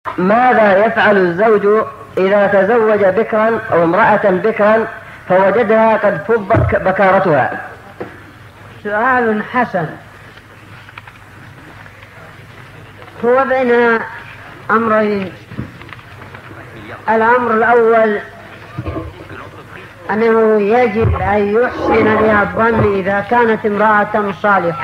ماذا يفعل الزوج إذا تزوج بكرا أو امرأة بكرا فوجدها قد فضت بكارتها؟ سؤال حسن. هو بين أمرين. الأمر الأول أنه يجب أن يحسن بها الظن إذا كانت امرأة صالحة.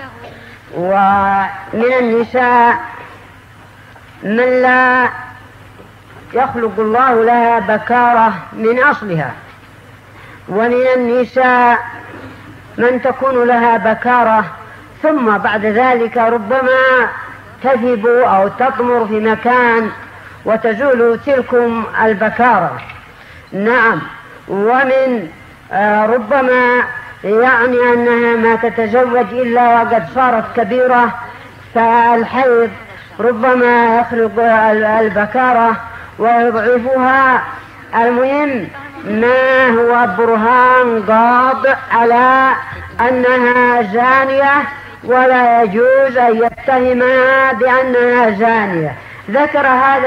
ومن النساء من لا يخلق الله لها بكارة من أصلها، ومن النساء من تكون لها بكارة ثم بعد ذلك ربما تذهب أو تطمر في مكان وتزول تلكم البكارة. نعم. ومن ربما يعني أنها ما تتزوج إلا وقد صارت كبيرة، فالحيض ربما يخلق البكارة ويضعفها. المهم ما هو برهان قاطع على أنها زانية ولا يجوز أن يتهمها بأنها زانية. ذكر هذا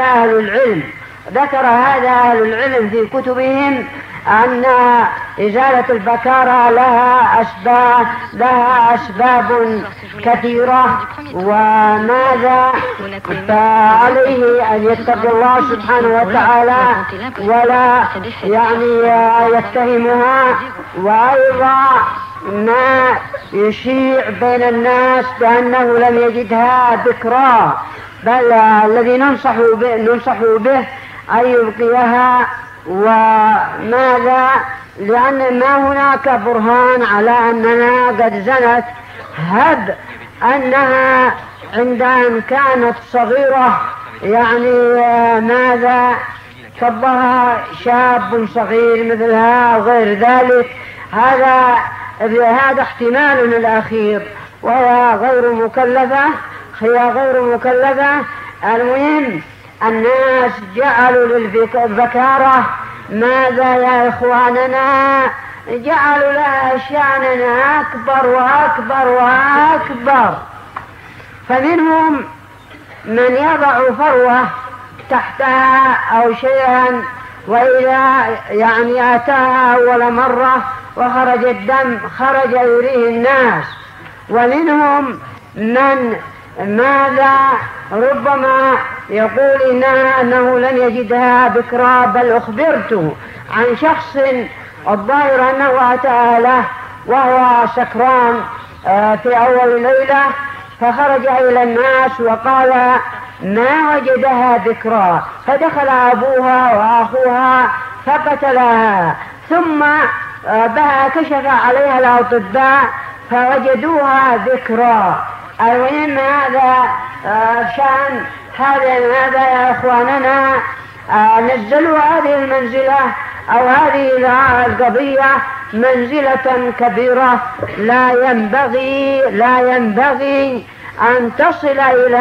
أهل العلم في كتبهم أن إزالة البكارة لها أسباب كثيرة، وماذا فعليه أن يتقي الله سبحانه وتعالى ولا يتهمها. وأيضا ما يشيع بين الناس بأنه لم يجدها بكرا، بل الذي ننصح به أن يبقيها. وماذا؟ لأن ما هناك برهان على أننا قد زنت، هب أنها عند أن كانت صغيرة ماذا صبها شاب صغير مثلها وغير ذلك. هذا احتمال الأخير، وهي غير مكلفة. المهم الناس جعلوا للبكارة ماذا يا إخواننا؟ جعلوا لها شأنا أكبر. فمنهم من يضع فروة تحتها أو شيئا، وإذا أتاها أول مرة وخرج الدم خرج يريه الناس. ومنهم من ماذا ربما يقول أنه لم يجدها بكرا، بل أخبرته عن شخص الظاهر أنه أتى له وهو سكران في أول ليلة، فخرج إلى الناس وقال ما وجدها بكرا، فدخل أبوها وأخوها فقتلها، ثم كشف عليها الأطباء فوجدوها بكرا. المهم هذا شأن هذا يا إخواننا. نزلوا هذه المنزلة أو هذه القضية منزلة كبيرة، لا ينبغي أن تصل إلى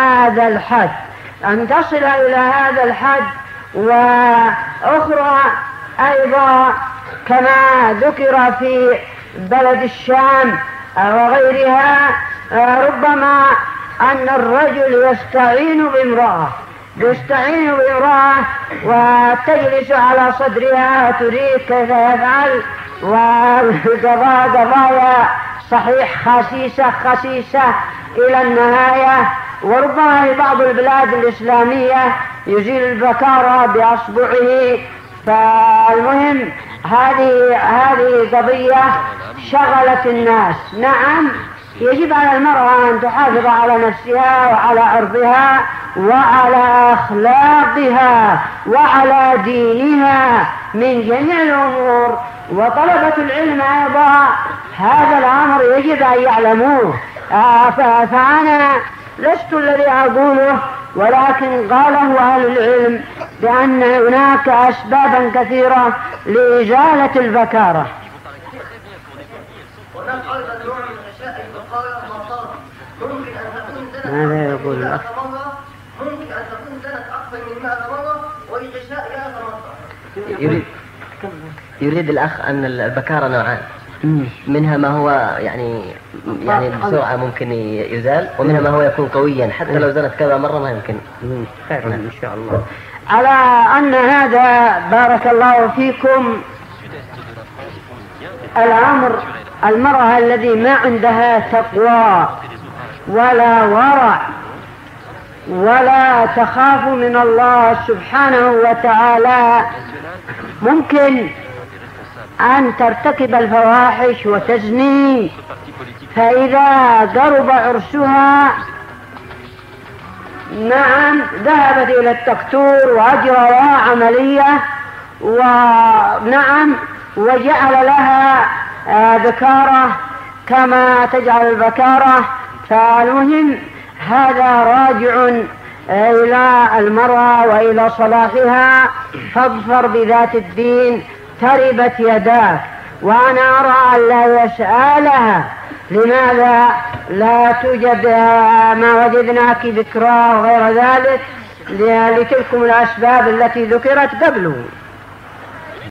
هذا الحد. وأخرى أيضا كما ذكر في بلد الشام وغيرها، ربما أن الرجل يستعين بامرأة وتجلس على صدرها وتريد كيف يفعل، وقضايا صحيح خسيسة إلى النهاية. وربما في بعض البلاد الإسلامية يزيل البكارة بأصبعه. فالمهم هذه قضية شغلت الناس. نعم، يجب على المرأة أن تحافظ على نفسها وعلى عرضها وعلى أخلاقها وعلى دينها من جميع الأمور. وطلبة العلم أيضا هذا الأمر يجب أن يعلموه. فأنا لست الذي أقوله، ولكن قاله أهل العلم بأن هناك أسبابا كثيرة لإزالة البكارة. ماذا يقول الأخ؟ ممكن أن تكون زنت أكثر من 100 مرة والغشاء 100 مرة. يريد الأخ أن البكارة نوعان. منها ما هو يعني بسرعة ممكن يزال، ومنها ما هو يكون قويا حتى لو زنت كذا مرة ما يمكن. خير إن شاء الله. على أن هذا بارك الله فيكم الأمر المرأة الذي ما عندها تقوى ولا ورع ولا تخاف من الله سبحانه وتعالى ممكن أن ترتكب الفواحش وتزني، فإذا قرب عرسها نعم ذهبت إلى الدكتور وأجرى لها عملية ونعم وجعل لها بكارة كما تجعل البكارة. فالمهم هذا راجع إلى المرأة وإلى صلاحها، فاظفر بذات الدين تربت يداك. وأنا أرى أن لا يسألها لماذا لا توجد ما وجدناك ذكرى وغير ذلك لتلكم الأسباب التي ذكرت قبله.